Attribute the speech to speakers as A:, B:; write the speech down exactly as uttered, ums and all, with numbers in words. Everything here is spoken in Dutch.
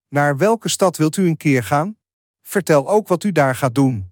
A: Naar welke stad wilt u een keer gaan? Vertel ook wat u daar gaat doen.